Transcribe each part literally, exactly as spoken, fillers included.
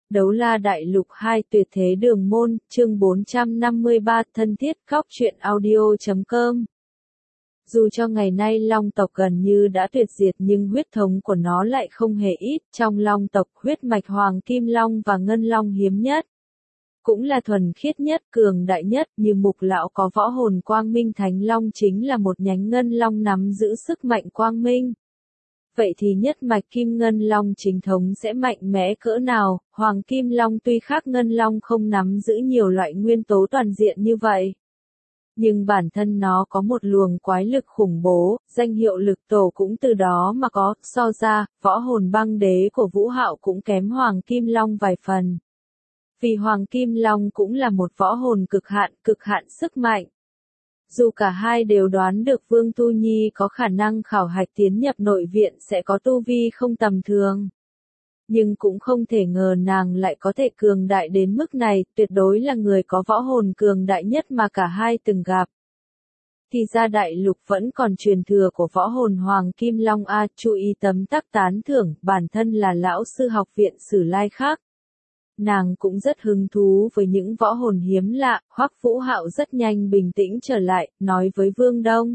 Đấu La Đại Lục hai Tuyệt Thế Đường Môn, chương bốn trăm năm mươi ba, thân thiết cóc truyện audio chấm com. Dù cho ngày nay Long tộc gần như đã tuyệt diệt nhưng huyết thống của nó lại không hề ít, trong Long tộc huyết mạch Hoàng Kim Long và Ngân Long hiếm nhất. Cũng là thuần khiết nhất, cường đại nhất, như Mục Lão có võ hồn Quang Minh Thánh Long chính là một nhánh Ngân Long nắm giữ sức mạnh quang minh. Vậy thì nhất mạch Kim Ngân Long chính thống sẽ mạnh mẽ cỡ nào? Hoàng Kim Long tuy khác Ngân Long không nắm giữ nhiều loại nguyên tố toàn diện như vậy, nhưng bản thân nó có một luồng quái lực khủng bố, danh hiệu lực tổ cũng từ đó mà có. So ra, võ hồn băng đế của Vũ Hạo cũng kém Hoàng Kim Long vài phần. Vì Hoàng Kim Long cũng là một võ hồn cực hạn, cực hạn sức mạnh. Dù cả hai đều đoán được Vương Tu Nhi có khả năng khảo hạch tiến nhập nội viện sẽ có tu vi không tầm thường, nhưng cũng không thể ngờ nàng lại có thể cường đại đến mức này, tuyệt đối là người có võ hồn cường đại nhất mà cả hai từng gặp. Thì ra đại lục vẫn còn truyền thừa của võ hồn Hoàng Kim Long a, chú ý tấm tắc tán thưởng, bản thân là lão sư học viện Sử Lai khác. Nàng cũng rất hứng thú với những võ hồn hiếm lạ. Hoắc Vũ Hạo rất nhanh bình tĩnh trở lại, nói với Vương Đông.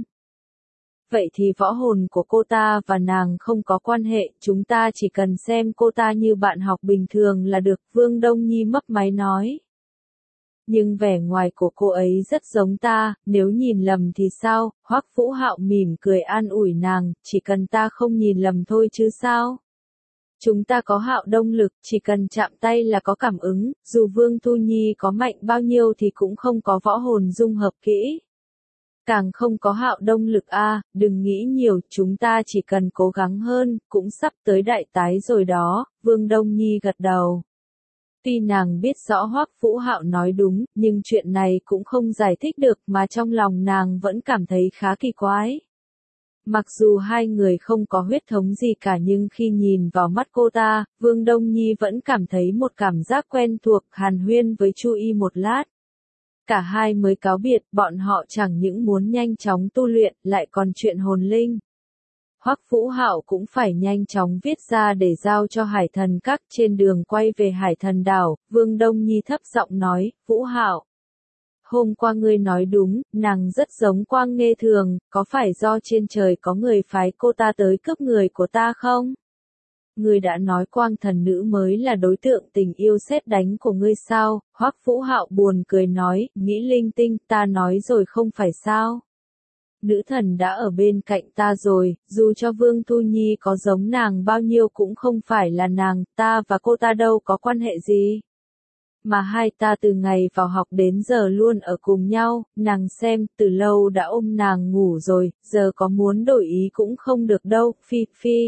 Vậy thì võ hồn của cô ta và nàng không có quan hệ, chúng ta chỉ cần xem cô ta như bạn học bình thường là được, Vương Đông Nhi mấp máy nói. Nhưng vẻ ngoài của cô ấy rất giống ta, nếu nhìn lầm thì sao? Hoắc Vũ Hạo mỉm cười an ủi nàng, chỉ cần ta không nhìn lầm thôi chứ sao? Chúng ta có Hạo Đông lực, chỉ cần chạm tay là có cảm ứng, dù Vương Tu Nhi có mạnh bao nhiêu thì cũng không có võ hồn dung hợp kỹ. Càng không có Hạo Đông lực a, đừng nghĩ nhiều, chúng ta chỉ cần cố gắng hơn, cũng sắp tới đại tái rồi đó, Vương Đông Nhi gật đầu. Tuy nàng biết rõ Hoắc Vũ Hạo nói đúng, nhưng chuyện này cũng không giải thích được mà trong lòng nàng vẫn cảm thấy khá kỳ quái. Mặc dù hai người không có huyết thống gì cả nhưng khi nhìn vào mắt cô ta, Vương Đông Nhi vẫn cảm thấy một cảm giác quen thuộc. Hàn huyên với Chu Y một lát, cả hai mới cáo biệt, bọn họ chẳng những muốn nhanh chóng tu luyện, lại còn chuyện hồn linh. Hoắc Vũ Hạo cũng phải nhanh chóng viết ra để giao cho Hải Thần Các. Trên đường quay về Hải Thần Đảo, Vương Đông Nhi thấp giọng nói, Vũ Hạo, hôm qua ngươi nói đúng, nàng rất giống Quang Nghê Thường, có phải do trên trời có người phái cô ta tới cướp người của ta không? Ngươi đã nói Quang thần nữ mới là đối tượng tình yêu sét đánh của ngươi sao? Hoắc Vũ Hạo buồn cười nói, nghĩ linh tinh, ta nói rồi không phải sao? Nữ thần đã ở bên cạnh ta rồi, dù cho Vương Tu Nhi có giống nàng bao nhiêu cũng không phải là nàng, ta và cô ta đâu có quan hệ gì. Mà hai ta từ ngày vào học đến giờ luôn ở cùng nhau, nàng xem, từ lâu đã ôm nàng ngủ rồi, giờ có muốn đổi ý cũng không được đâu, Phi Phi.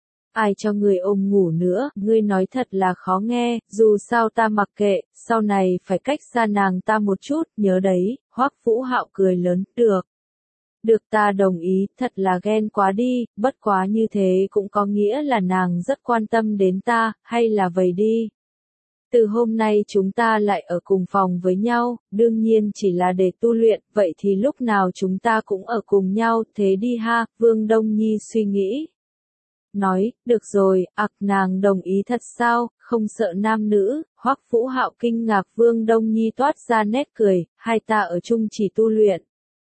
Ai cho người ôm ngủ nữa, ngươi nói thật là khó nghe, dù sao ta mặc kệ, sau này phải cách xa nàng ta một chút, nhớ đấy. Hoắc Vũ Hạo cười lớn, được. Được, ta đồng ý, thật là ghen quá đi, bất quá như thế cũng có nghĩa là nàng rất quan tâm đến ta, hay là vậy đi. Từ hôm nay chúng ta lại ở cùng phòng với nhau, đương nhiên chỉ là để tu luyện, vậy thì lúc nào chúng ta cũng ở cùng nhau, thế đi ha, Vương Đông Nhi suy nghĩ. Nói, được rồi, ặc nàng đồng ý thật sao, không sợ nam nữ. Hoắc Vũ Hạo kinh ngạc, Vương Đông Nhi toát ra nét cười, hai ta ở chung chỉ tu luyện.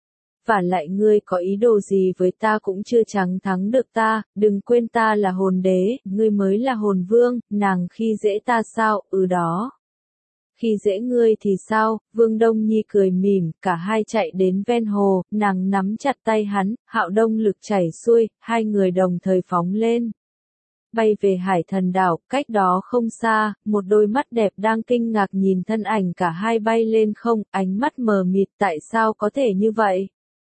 Và lại ngươi có ý đồ gì với ta cũng chưa chẳng thắng được ta, đừng quên ta là hồn đế, ngươi mới là hồn vương, nàng khi dễ ta sao, ừ đó. Khi dễ ngươi thì sao, Vương Đông Nhi cười mỉm, cả hai chạy đến ven hồ, nàng nắm chặt tay hắn, Hạo Đông lực chảy xuôi, hai người đồng thời phóng lên. Bay về Hải Thần Đảo, cách đó không xa, một đôi mắt đẹp đang kinh ngạc nhìn thân ảnh cả hai bay lên không, ánh mắt mờ mịt, tại sao có thể như vậy?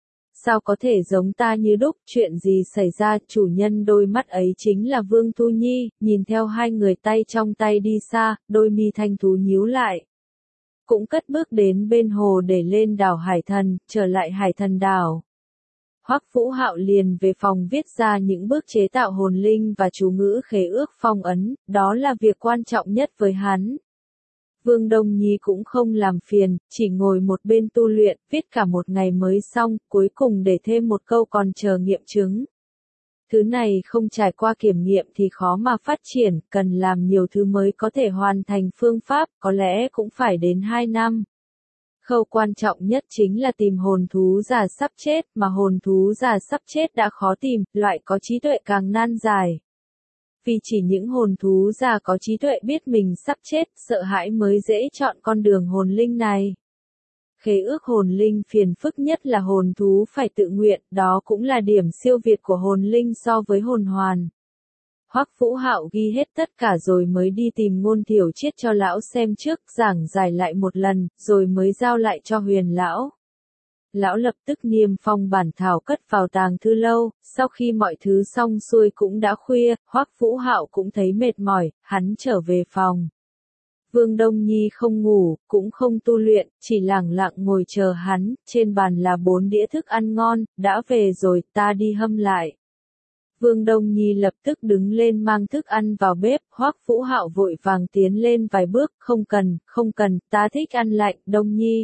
Sao có thể giống ta như đúc, chuyện gì xảy ra? Chủ nhân đôi mắt ấy chính là Vương Tu Nhi, nhìn theo hai người tay trong tay đi xa, đôi mi thanh tú nhíu lại. Cũng cất bước đến bên hồ để lên đảo Hải Thần, trở lại Hải Thần Đảo. Hoắc Vũ Hạo liền về phòng viết ra những bước chế tạo hồn linh và chú ngữ khế ước phong ấn, đó là việc quan trọng nhất với hắn. Vương Đông Nhi cũng không làm phiền, chỉ ngồi một bên tu luyện, viết cả một ngày mới xong, cuối cùng để thêm một câu còn chờ nghiệm chứng. Thứ này không trải qua kiểm nghiệm thì khó mà phát triển, cần làm nhiều thứ mới có thể hoàn thành phương pháp, có lẽ cũng phải đến hai năm. Khâu quan trọng nhất chính là tìm hồn thú già sắp chết, mà hồn thú già sắp chết đã khó tìm, loại có trí tuệ càng nan giải. Vì chỉ những hồn thú già có trí tuệ biết mình sắp chết, sợ hãi mới dễ chọn con đường hồn linh này. Khế ước hồn linh phiền phức nhất là hồn thú phải tự nguyện, đó cũng là điểm siêu việt của hồn linh so với hồn hoàn. Hoắc Vũ Hạo ghi hết tất cả rồi mới đi tìm Ngôn Thiểu Triết cho lão xem trước, giảng giải lại một lần, rồi mới giao lại cho Huyền lão. Lão lập tức niêm phong bản thảo cất vào tàng thư lâu, sau khi mọi thứ xong xuôi cũng đã khuya, Hoắc Vũ Hạo cũng thấy mệt mỏi, hắn trở về phòng. Vương Đông Nhi không ngủ, cũng không tu luyện, chỉ lẳng lặng ngồi chờ hắn, trên bàn là bốn đĩa thức ăn ngon, đã về rồi, ta đi hâm lại. Vương Đông Nhi lập tức đứng lên mang thức ăn vào bếp, Hoắc Vũ Hạo vội vàng tiến lên vài bước, không cần, không cần, ta thích ăn lạnh, Đông Nhi.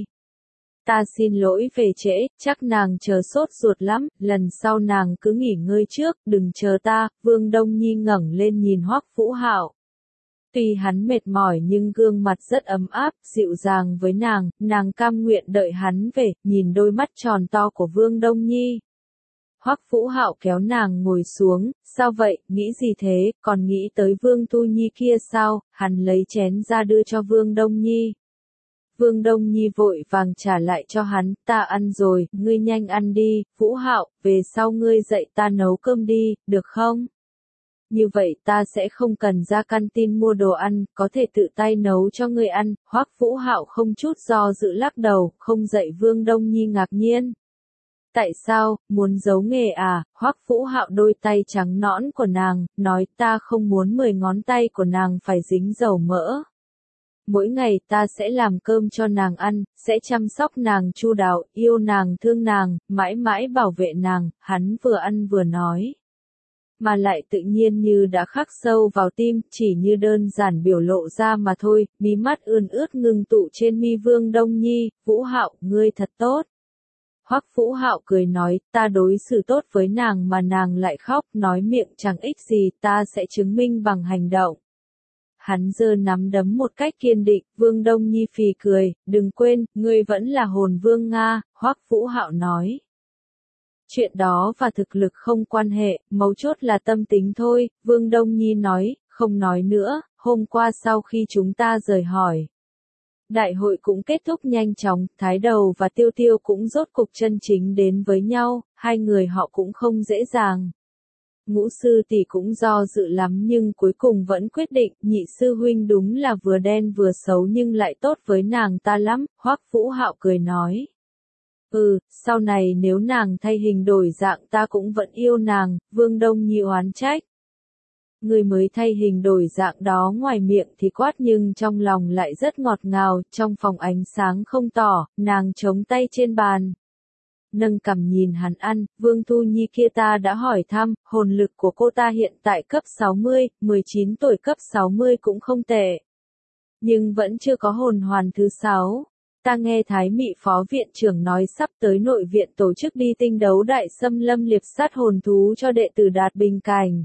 Ta xin lỗi về trễ, chắc nàng chờ sốt ruột lắm, lần sau nàng cứ nghỉ ngơi trước, đừng chờ ta, Vương Đông Nhi ngẩng lên nhìn Hoắc Vũ Hạo. Tuy hắn mệt mỏi nhưng gương mặt rất ấm áp, dịu dàng với nàng, nàng cam nguyện đợi hắn về, nhìn đôi mắt tròn to của Vương Đông Nhi. Hoắc Vũ Hạo kéo nàng ngồi xuống, sao vậy, nghĩ gì thế, còn nghĩ tới Vương Tu Nhi kia sao, hắn lấy chén ra đưa cho Vương Đông Nhi. Vương Đông Nhi vội vàng trả lại cho hắn, ta ăn rồi, ngươi nhanh ăn đi, Vũ Hạo, về sau ngươi dạy ta nấu cơm đi, được không? Như vậy ta sẽ không cần ra canteen mua đồ ăn, có thể tự tay nấu cho ngươi ăn, Hoắc Vũ Hạo không chút do dự lắc đầu, không dạy Vương Đông Nhi ngạc nhiên. Tại sao, muốn giấu nghề à, Hoắc Vũ Hạo đôi tay trắng nõn của nàng, nói ta không muốn mười ngón tay của nàng phải dính dầu mỡ. Mỗi ngày ta sẽ làm cơm cho nàng ăn, sẽ chăm sóc nàng chu đáo, yêu nàng thương nàng, mãi mãi bảo vệ nàng, hắn vừa ăn vừa nói. Mà lại tự nhiên như đã khắc sâu vào tim, chỉ như đơn giản biểu lộ ra mà thôi, mí mắt ươn ướt ngưng tụ trên mi Vương Đông Nhi, Vũ Hạo, ngươi thật tốt. Hoắc Vũ Hạo cười nói, ta đối xử tốt với nàng mà nàng lại khóc, nói miệng chẳng ích gì, ta sẽ chứng minh bằng hành động. Hắn giơ nắm đấm một cách kiên định, Vương Đông Nhi phì cười, đừng quên, ngươi vẫn là hồn vương Nga, Hoắc Vũ Hạo nói. Chuyện đó và thực lực không quan hệ, mấu chốt là tâm tính thôi, Vương Đông Nhi nói, không nói nữa, hôm qua sau khi chúng ta rời hỏi. Đại hội cũng kết thúc nhanh chóng, Thái Đầu và Tiêu Tiêu cũng rốt cục chân chính đến với nhau, hai người họ cũng không dễ dàng. Ngũ sư tỷ cũng do dự lắm nhưng cuối cùng vẫn quyết định, nhị sư huynh đúng là vừa đen vừa xấu nhưng lại tốt với nàng ta lắm, Hoắc Vũ Hạo cười nói. Ừ, sau này nếu nàng thay hình đổi dạng ta cũng vẫn yêu nàng, Vương Đông Nhi oán trách. Người mới thay hình đổi dạng đó ngoài miệng thì quát nhưng trong lòng lại rất ngọt ngào, trong phòng ánh sáng không tỏ, nàng chống tay trên bàn. Nâng cằm nhìn hắn ăn, Vương Tu Nhi kia ta đã hỏi thăm, hồn lực của cô ta hiện tại cấp sáu mươi, mười chín tuổi cấp sáu mươi cũng không tệ. Nhưng vẫn chưa có hồn hoàn thứ sáu. Ta nghe Thái Mị Phó Viện trưởng nói sắp tới nội viện tổ chức đi tinh đấu đại xâm lâm liệp sát hồn thú cho đệ tử đạt bình cảnh.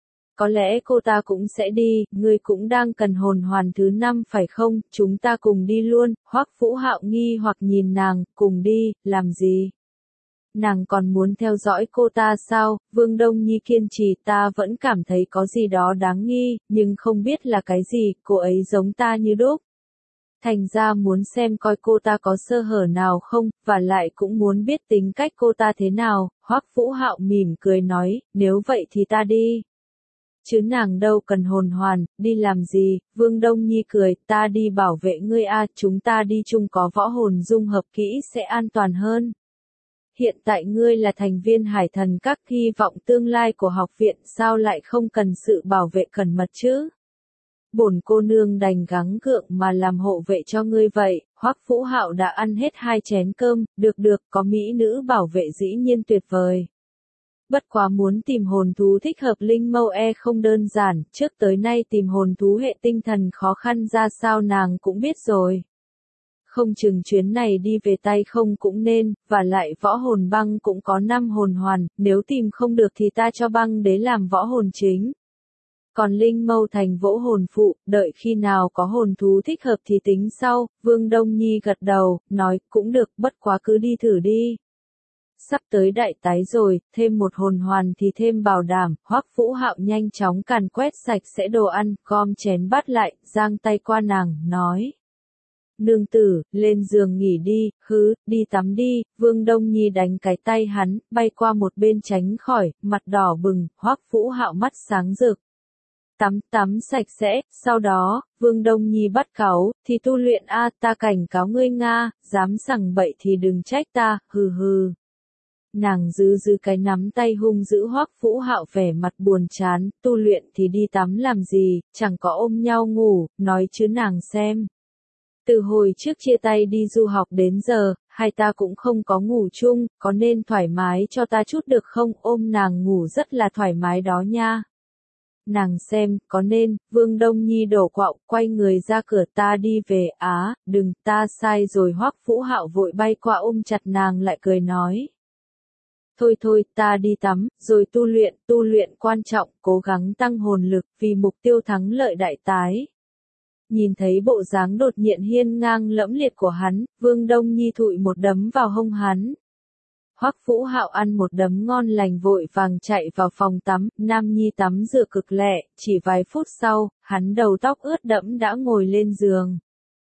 Có lẽ cô ta cũng sẽ đi, ngươi cũng đang cần hồn hoàn thứ năm phải không, chúng ta cùng đi luôn, Hoắc Vũ Hạo nghi hoặc nhìn nàng, cùng đi, làm gì? Nàng còn muốn theo dõi cô ta sao, Vương Đông Nhi kiên trì ta vẫn cảm thấy có gì đó đáng nghi, nhưng không biết là cái gì, cô ấy giống ta như đúc. Thành ra muốn xem coi cô ta có sơ hở nào không, và lại cũng muốn biết tính cách cô ta thế nào, Hoắc Vũ Hạo mỉm cười nói, nếu vậy thì ta đi. Chứ nàng đâu cần hồn hoàn, đi làm gì, Vương Đông Nhi cười, ta đi bảo vệ ngươi a, chúng ta đi chung có võ hồn dung hợp kỹ sẽ an toàn hơn. Hiện tại ngươi là thành viên Hải Thần Các, hy vọng tương lai của học viện sao lại không cần sự bảo vệ cẩn mật chứ? Bổn cô nương đành gắng gượng mà làm hộ vệ cho ngươi vậy, Hoắc Vũ Hạo đã ăn hết hai chén cơm, được được, có mỹ nữ bảo vệ dĩ nhiên tuyệt vời. Bất quá muốn tìm hồn thú thích hợp linh mâu e không đơn giản, trước tới nay tìm hồn thú hệ tinh thần khó khăn ra sao nàng cũng biết rồi. Không chừng chuyến này đi về tay không cũng nên, và lại võ hồn băng cũng có năm hồn hoàn, nếu tìm không được thì ta cho băng đế làm võ hồn chính. Còn Linh Mâu thành vỗ hồn phụ, đợi khi nào có hồn thú thích hợp thì tính sau. Vương Đông Nhi gật đầu, nói cũng được, bất quá cứ đi thử đi. Sắp tới đại tái rồi, thêm một hồn hoàn thì thêm bảo đảm. Hoắc Vũ Hạo nhanh chóng càn quét sạch sẽ đồ ăn, gom chén bát lại, giang tay qua nàng, nói. Nương tử, lên giường nghỉ đi, hứ, đi tắm đi. Vương Đông Nhi đánh cái tay hắn, bay qua một bên tránh khỏi, mặt đỏ bừng. Hoắc Vũ Hạo mắt sáng rực. Tắm tắm sạch sẽ, sau đó, Vương Đông Nhi bắt cáu, thì tu luyện a, ta cảnh cáo ngươi Nga, dám sằng bậy thì đừng trách ta, hừ hừ. Nàng giữ giữ cái nắm tay hung dữ Hoắc Vũ Hạo vẻ mặt buồn chán, tu luyện thì đi tắm làm gì, chẳng có ôm nhau ngủ, nói chứ nàng xem. Từ hồi trước chia tay đi du học đến giờ, hai ta cũng không có ngủ chung, có nên thoải mái cho ta chút được không, ôm nàng ngủ rất là thoải mái đó nha. Nàng xem, có nên, Vương Đông Nhi đổ quạo, quay người ra cửa ta đi về, á, đừng, ta sai rồi Hoắc Vũ Hạo vội bay qua ôm chặt nàng lại cười nói. Thôi thôi, ta đi tắm, rồi tu luyện, tu luyện quan trọng, cố gắng tăng hồn lực, vì mục tiêu thắng lợi đại tái. Nhìn thấy bộ dáng đột nhiên hiên ngang lẫm liệt của hắn, Vương Đông Nhi thụi một đấm vào hông hắn. Hoắc Vũ Hạo ăn một đấm ngon lành vội vàng chạy vào phòng tắm, Nam Nhi tắm rửa cực lẹ, chỉ vài phút sau, hắn đầu tóc ướt đẫm đã ngồi lên giường.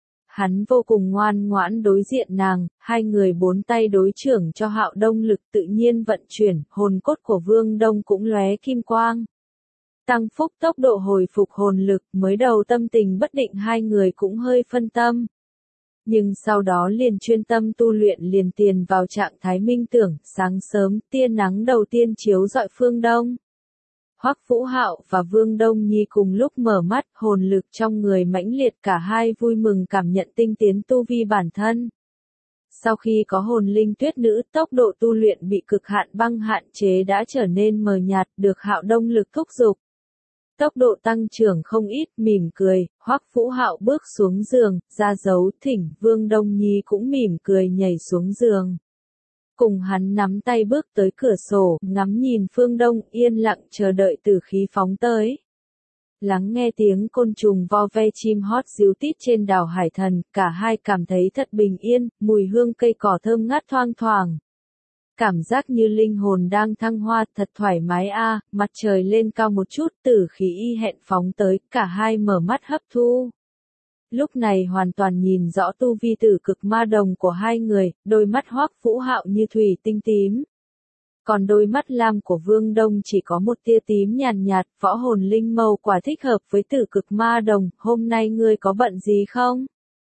Hắn vô cùng ngoan ngoãn đối diện nàng, hai người bốn tay đối trưởng cho Hạo Đông lực tự nhiên vận chuyển, hồn cốt của Vương Đông cũng lóe kim quang. Tăng phúc tốc độ hồi phục hồn lực, mới đầu tâm tình bất định hai người cũng hơi phân tâm. Nhưng sau đó liền chuyên tâm tu luyện liền tiền vào trạng thái minh tưởng, sáng sớm, tia nắng đầu tiên chiếu rọi phương đông. Hoắc Vũ Hạo và Vương Đông Nhi cùng lúc mở mắt, hồn lực trong người mãnh liệt cả hai vui mừng cảm nhận tinh tiến tu vi bản thân. Sau khi có hồn linh tuyết nữ, tốc độ tu luyện bị cực hạn băng hạn chế đã trở nên mờ nhạt, được Hạo Đông lực thúc giục. Tốc độ tăng trưởng không ít, mỉm cười, Hoắc Vũ Hạo bước xuống giường, ra dấu thỉnh, Vương Đông Nhi cũng mỉm cười nhảy xuống giường. Cùng hắn nắm tay bước tới cửa sổ, ngắm nhìn phương đông, yên lặng chờ đợi tử khí phóng tới. Lắng nghe tiếng côn trùng vo ve chim hót ríu tít trên đảo Hải Thần, cả hai cảm thấy thật bình yên, mùi hương cây cỏ thơm ngát thoang thoảng. Cảm giác như linh hồn đang thăng hoa, thật thoải mái a. Mặt trời lên cao một chút, tử khí y hẹn phóng tới, cả hai mở mắt hấp thu. Lúc này hoàn toàn nhìn rõ tu vi tử cực ma đồng của hai người, đôi mắt Hoắc Vũ Hạo như thủy tinh tím. Còn đôi mắt lam của Vương Đông chỉ có một tia tím nhàn nhạt, võ hồn linh mâu quả thích hợp với tử cực ma đồng, hôm nay ngươi có bận gì không?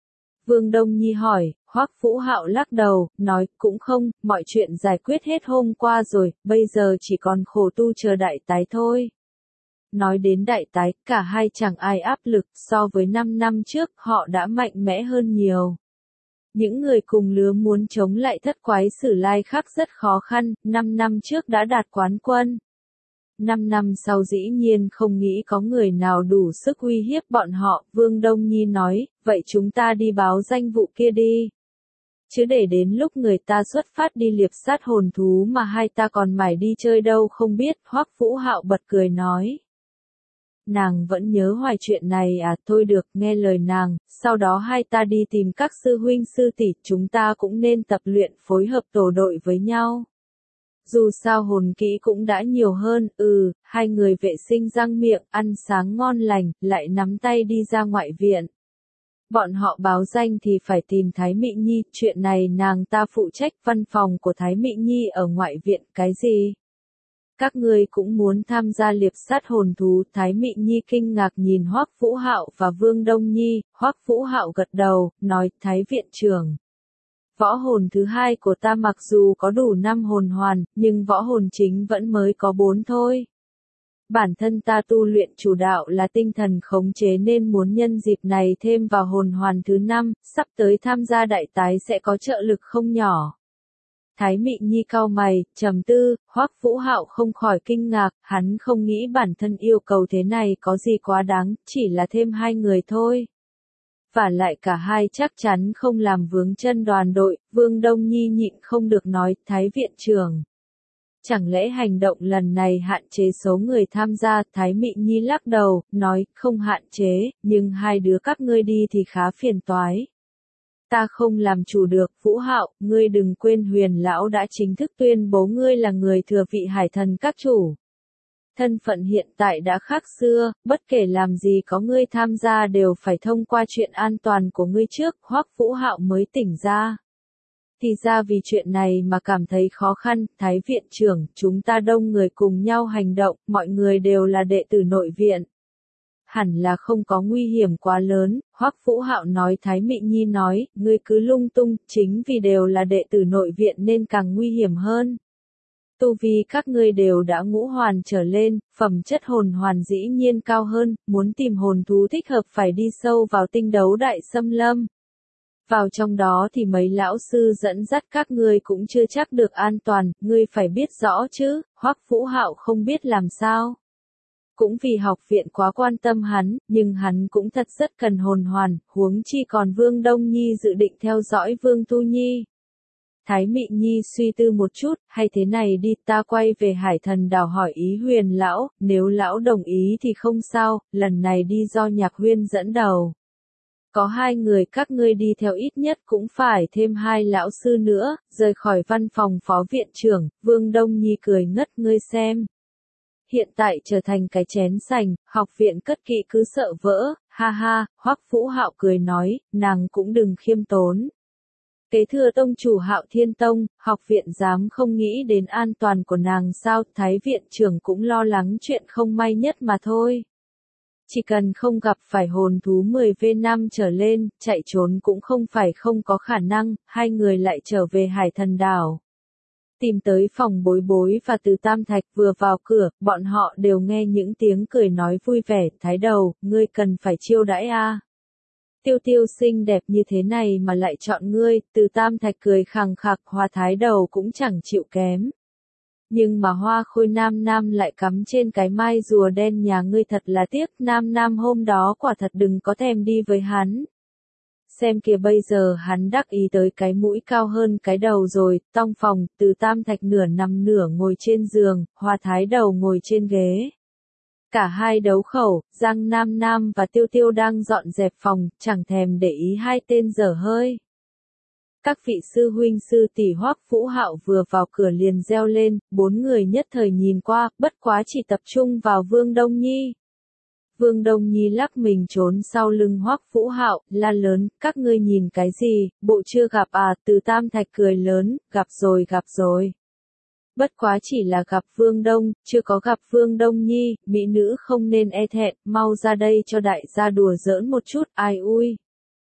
Vương Đông Nhi hỏi, Hoắc Vũ Hạo lắc đầu, nói, cũng không, mọi chuyện giải quyết hết hôm qua rồi, bây giờ chỉ còn khổ tu chờ đại tái thôi. Nói đến đại tái, cả hai chẳng ai áp lực, so với năm năm trước, họ đã mạnh mẽ hơn nhiều. Những người cùng lứa muốn chống lại thất quái Sử Lai Khắc rất khó khăn, năm năm trước đã đạt quán quân. Năm năm sau dĩ nhiên không nghĩ có người nào đủ sức uy hiếp bọn họ, Vương Đông Nhi nói, vậy chúng ta đi báo danh vụ kia đi. Chứ để đến lúc người ta xuất phát đi liệp sát hồn thú mà hai ta còn mải đi chơi đâu không biết, Hoắc Vũ Hạo bật cười nói. Nàng vẫn nhớ hoài chuyện này à, thôi được, nghe lời nàng, sau đó hai ta đi tìm các sư huynh sư tỷ, chúng ta cũng nên tập luyện phối hợp tổ đội với nhau. Dù sao hồn kỹ cũng đã nhiều hơn, ừ, hai người vệ sinh răng miệng, ăn sáng ngon lành, lại nắm tay đi ra ngoại viện. Bọn họ báo danh thì phải tìm Thái Mị Nhi, chuyện này nàng ta phụ trách văn phòng của Thái Mị Nhi ở ngoại viện, cái gì? Các ngươi cũng muốn tham gia liệp sát hồn thú, Thái Mị Nhi kinh ngạc nhìn Hoắc Vũ Hạo và Vương Đông Nhi, Hoắc Vũ Hạo gật đầu, nói, Thái viện trưởng. Võ hồn thứ hai của ta mặc dù có đủ năm hồn hoàn, nhưng võ hồn chính vẫn mới có bốn thôi. Bản thân ta tu luyện chủ đạo là tinh thần khống chế nên muốn nhân dịp này thêm vào hồn hoàn thứ năm, sắp tới tham gia đại tái sẽ có trợ lực không nhỏ. Thái Mị Nhi cau mày, trầm tư, Hoắc Vũ Hạo không khỏi kinh ngạc, hắn không nghĩ bản thân yêu cầu thế này có gì quá đáng, chỉ là thêm hai người thôi. Và lại cả hai chắc chắn không làm vướng chân đoàn đội, Vương Đông Nhi nhịn không được nói, Thái viện trưởng. Chẳng lẽ hành động lần này hạn chế số người tham gia, Thái Mị Nhi lắc đầu, nói, không hạn chế, nhưng hai đứa các ngươi đi thì khá phiền toái. Ta không làm chủ được, Vũ Hạo, ngươi đừng quên Huyền lão đã chính thức tuyên bố ngươi là người thừa vị hải thần các chủ. Thân phận hiện tại đã khác xưa, bất kể làm gì có ngươi tham gia đều phải thông qua chuyện an toàn của ngươi trước, Hoắc Vũ Hạo mới tỉnh ra. Thì ra vì chuyện này mà cảm thấy khó khăn, Thái viện trưởng, chúng ta đông người cùng nhau hành động, mọi người đều là đệ tử nội viện. Hẳn là không có nguy hiểm quá lớn, Hoắc Vũ Hạo nói. Thái Mị Nhi nói, ngươi cứ lung tung, chính vì đều là đệ tử nội viện nên càng nguy hiểm hơn. Tu vi các ngươi đều đã ngũ hoàn trở lên, phẩm chất hồn hoàn dĩ nhiên cao hơn, muốn tìm hồn thú thích hợp phải đi sâu vào tinh đấu đại xâm lâm. Vào trong đó thì mấy lão sư dẫn dắt các ngươi cũng chưa chắc được an toàn, ngươi phải biết rõ chứ, Hoắc Vũ Hạo không biết làm sao. Cũng vì học viện quá quan tâm hắn, nhưng hắn cũng thật rất cần hồn hoàn, huống chi còn Vương Đông Nhi dự định theo dõi Vương Tu Nhi. Thái Mị Nhi suy tư một chút, hay thế này đi, ta quay về Hải Thần Đảo hỏi ý Huyền lão, nếu lão đồng ý thì không sao, lần này đi do Nhạc Huyên dẫn đầu. Có hai người các ngươi đi theo ít nhất cũng phải thêm hai lão sư nữa, rời khỏi văn phòng phó viện trưởng, Vương Đông Nhi cười ngất, ngươi xem. Hiện tại trở thành cái chén sành, học viện cất kỵ cứ sợ vỡ, ha ha, Hoắc Vũ Hạo cười nói, nàng cũng đừng khiêm tốn. Kế thừa tông chủ Hạo Thiên Tông, học viện dám không nghĩ đến an toàn của nàng sao, Thái viện trưởng cũng lo lắng chuyện không may nhất mà thôi. Chỉ cần không gặp phải hồn thú mười vê năm trở lên, chạy trốn cũng không phải không có khả năng, hai người lại trở về Hải Thần Đảo. Tìm tới phòng Bối Bối và Từ Tam Thạch, vừa vào cửa, bọn họ đều nghe những tiếng cười nói vui vẻ, Thái đầu, ngươi cần phải chiêu đãi a. Tiêu Tiêu xinh đẹp như thế này mà lại chọn ngươi, Từ Tam Thạch cười khằng khặc, Hoa Thái đầu cũng chẳng chịu kém. Nhưng mà Hoa Khôi Nam Nam lại cắm trên cái mai rùa đen nhà ngươi, thật là tiếc, Nam Nam hôm đó quả thật đừng có thèm đi với hắn. Xem kìa bây giờ hắn đắc ý tới cái mũi cao hơn cái đầu rồi, trong phòng, Từ Tam Thạch nửa nằm nửa ngồi trên giường, Hoa Thái đầu ngồi trên ghế. Cả hai đấu khẩu, Giang Nam Nam và Tiêu Tiêu đang dọn dẹp phòng, chẳng thèm để ý hai tên dở hơi. Các vị sư huynh sư tỷ, Hoắc Vũ Hạo vừa vào cửa liền reo lên, bốn người nhất thời nhìn qua, bất quá chỉ tập trung vào Vương Đông Nhi. Vương Đông Nhi lắc mình trốn sau lưng Hoắc Vũ Hạo, la lớn, các ngươi nhìn cái gì, bộ chưa gặp à, Từ Tam Thạch cười lớn, gặp rồi gặp rồi. Bất quá chỉ là gặp Vương Đông, chưa có gặp Vương Đông Nhi, mỹ nữ không nên e thẹn, mau ra đây cho đại gia đùa giỡn một chút, ai ui.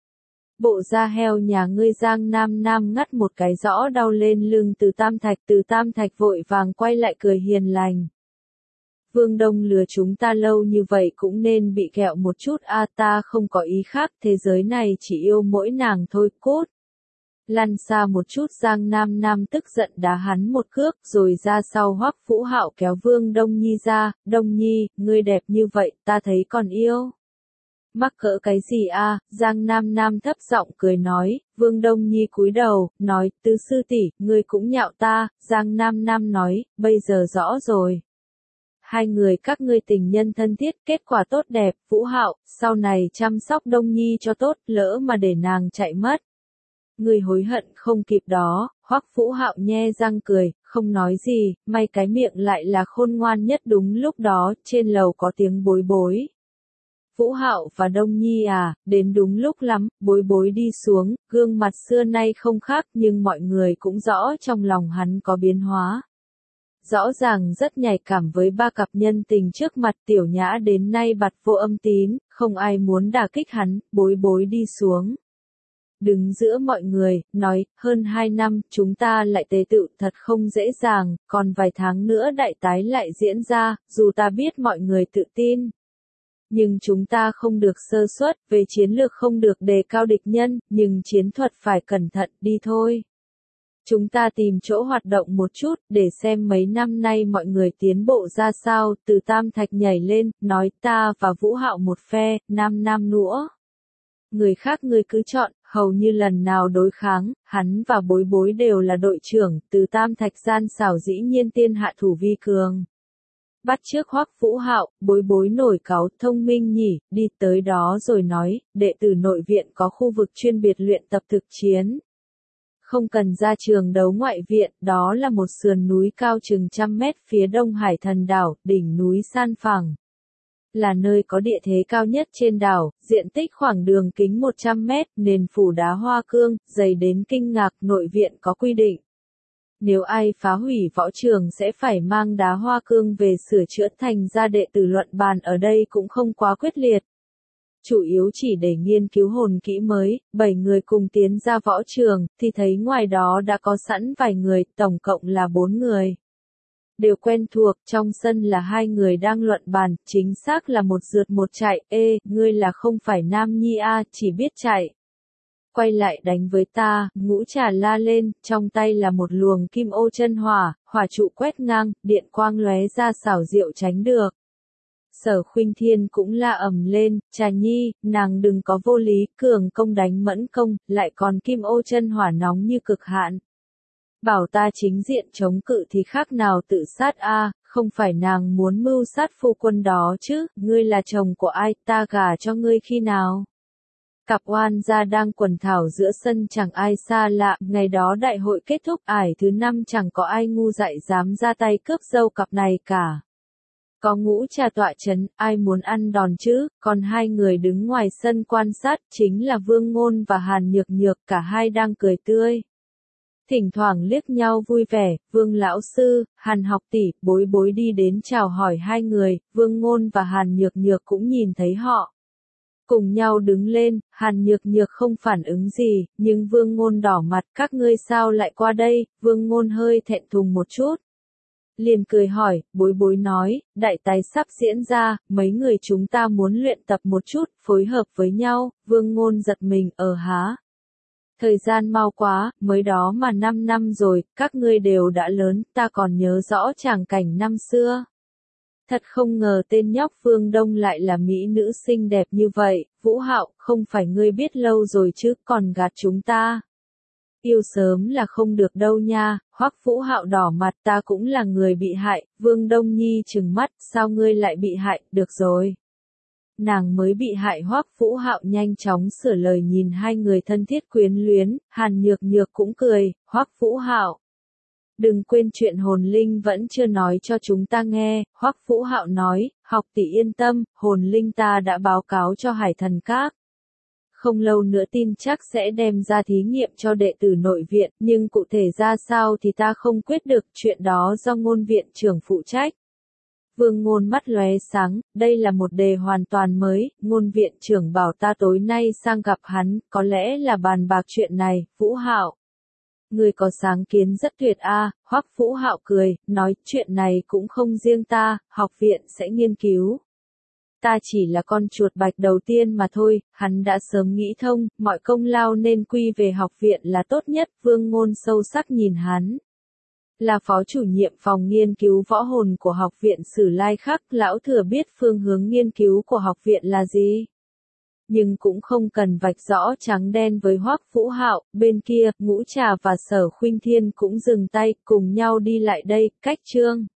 Bộ da heo nhà ngươi, Giang Nam Nam ngắt một cái rõ đau lên lưng Từ Tam Thạch, Từ Tam Thạch vội vàng quay lại cười hiền lành. Vương Đông lừa chúng ta lâu như vậy cũng nên bị kẹo một chút a, ta không có ý khác, thế giới này chỉ yêu mỗi nàng thôi, cốt. Lăn xa một chút, Giang Nam Nam tức giận đá hắn một cước, rồi ra sau Hoắc Vũ Hạo kéo Vương Đông Nhi ra, Đông Nhi, ngươi đẹp như vậy, ta thấy còn yêu. Mắc cỡ cái gì a? Giang Nam Nam thấp giọng cười nói, Vương Đông Nhi cúi đầu, nói, Tứ sư tỷ, ngươi cũng nhạo ta, Giang Nam Nam nói, bây giờ rõ rồi. Hai người các ngươi tình nhân thân thiết, kết quả tốt đẹp, Vũ Hạo, sau này chăm sóc Đông Nhi cho tốt, lỡ mà để nàng chạy mất. Ngươi hối hận không kịp đó, Hoắc Vũ Hạo nhe răng cười, không nói gì, may cái miệng lại là khôn ngoan nhất. Đúng lúc đó, trên lầu có tiếng Bối Bối. Vũ Hạo và Đông Nhi à, đến đúng lúc lắm, Bối Bối đi xuống, gương mặt xưa nay không khác nhưng mọi người cũng rõ trong lòng hắn có biến hóa. Rõ ràng rất nhạy cảm với ba cặp nhân tình trước mặt, Tiểu Nhã đến nay bặt vô âm tín, không ai muốn đả kích hắn, Bối Bối đi xuống. Đứng giữa mọi người, nói, hơn hai năm, chúng ta lại tề tựu thật không dễ dàng, còn vài tháng nữa đại tái lại diễn ra, dù ta biết mọi người tự tin. Nhưng chúng ta không được sơ suất, về chiến lược không được đề cao địch nhân, nhưng chiến thuật phải cẩn thận, đi thôi. Chúng ta tìm chỗ hoạt động một chút, để xem mấy năm nay mọi người tiến bộ ra sao, Từ Tam Thạch nhảy lên, nói ta và Vũ Hạo một phe, Nam Nam nữa. Người khác ngươi cứ chọn, hầu như lần nào đối kháng, hắn và Bối Bối đều là đội trưởng, từ Tam Thạch gian xảo dĩ nhiên tiên hạ thủ vi cường. Bắt trước Hoắc Vũ Hạo, Bối Bối nổi cáu, thông minh nhỉ, đi tới đó rồi nói, đệ tử nội viện có khu vực chuyên biệt luyện tập thực chiến. Không cần ra trường đấu ngoại viện, đó là một sườn núi cao chừng trăm mét phía đông Hải Thần đảo, đỉnh núi san phẳng. Là nơi có địa thế cao nhất trên đảo, diện tích khoảng đường kính một trăm mét, nền phủ đá hoa cương, dày đến kinh ngạc, nội viện có quy định. Nếu ai phá hủy võ trường sẽ phải mang đá hoa cương về sửa chữa, thành ra đệ tử luận bàn ở đây cũng không quá quyết liệt. Chủ yếu chỉ để nghiên cứu hồn kỹ mới, bảy người cùng tiến ra võ trường, thì thấy ngoài đó đã có sẵn vài người, tổng cộng là bốn người. Đều quen thuộc, trong sân là hai người đang luận bàn, chính xác là một rượt một chạy, ê, ngươi là không phải nam nhi a, chỉ biết chạy. Quay lại đánh với ta, Ngũ Trà la lên, trong tay là một luồng kim ô chân hỏa, hỏa trụ quét ngang, điện quang lóe ra xảo diệu tránh được. Sở Khuynh Thiên cũng la ầm lên, Trà Nhi, nàng đừng có vô lý, cường công đánh mẫn công, lại còn kim ô chân hỏa nóng như cực hạn. Bảo ta chính diện chống cự thì khác nào tự sát a, không phải nàng muốn mưu sát phu quân đó chứ, ngươi là chồng của ai, ta gả cho ngươi khi nào? Cặp oan gia đang quần thảo giữa sân chẳng ai xa lạ, ngày đó đại hội kết thúc ải thứ năm chẳng có ai ngu dại dám ra tay cướp dâu cặp này cả. Có Ngũ Trà tọa chấn, ai muốn ăn đòn chứ, còn hai người đứng ngoài sân quan sát, chính là Vương Ngôn và Hàn Nhược Nhược, cả hai đang cười tươi. Thỉnh thoảng liếc nhau vui vẻ, Vương lão sư, Hàn học tỷ, Bối Bối đi đến chào hỏi hai người, Vương Ngôn và Hàn Nhược Nhược cũng nhìn thấy họ. Cùng nhau đứng lên, Hàn Nhược Nhược không phản ứng gì, nhưng Vương Ngôn đỏ mặt, các ngươi sao lại qua đây, Vương Ngôn hơi thẹn thùng một chút. Liền cười hỏi, Bối Bối nói, đại tài sắp diễn ra, mấy người chúng ta muốn luyện tập một chút, phối hợp với nhau, Vương Ngôn giật mình, ở há. Thời gian mau quá, mới đó mà năm năm rồi, các ngươi đều đã lớn, ta còn nhớ rõ tràng cảnh năm xưa. Thật không ngờ tên nhóc Phương Đông lại là mỹ nữ xinh đẹp như vậy, Vũ Hạo, không phải ngươi biết lâu rồi chứ, còn gạt chúng ta. Yêu sớm là không được đâu nha, Hoắc Vũ Hạo đỏ mặt, ta cũng là người bị hại, Vương Đông Nhi trừng mắt, sao ngươi lại bị hại, được rồi. Nàng mới bị hại. Hoắc Vũ Hạo nhanh chóng sửa lời nhìn hai người thân thiết quyến luyến, Hàn Nhược Nhược cũng cười, Hoắc Vũ Hạo. Đừng quên chuyện hồn linh vẫn chưa nói cho chúng ta nghe, Hoắc Vũ Hạo nói, học tỷ yên tâm, hồn linh ta đã báo cáo cho Hải Thần Các. Không lâu nữa tin chắc sẽ đem ra thí nghiệm cho đệ tử nội viện, nhưng cụ thể ra sao thì ta không quyết được, chuyện đó do ngôn viện trưởng phụ trách. Vương Ngôn mắt lóe sáng, đây là một đề hoàn toàn mới, ngôn viện trưởng bảo ta tối nay sang gặp hắn, có lẽ là bàn bạc chuyện này, Vũ Hạo. Người có sáng kiến rất tuyệt a, à, Hoắc Vũ Hạo cười, nói chuyện này cũng không riêng ta, học viện sẽ nghiên cứu. Ta chỉ là con chuột bạch đầu tiên mà thôi, hắn đã sớm nghĩ thông, mọi công lao nên quy về học viện là tốt nhất, Vương Ngôn sâu sắc nhìn hắn. Là phó chủ nhiệm phòng nghiên cứu võ hồn của học viện Sử Lai Khắc, lão thừa biết phương hướng nghiên cứu của học viện là gì. Nhưng cũng không cần vạch rõ trắng đen với Hoắc Vũ Hạo, bên kia, Ngũ Trà và Sở Khuynh Thiên cũng dừng tay, cùng nhau đi lại đây, cách chương.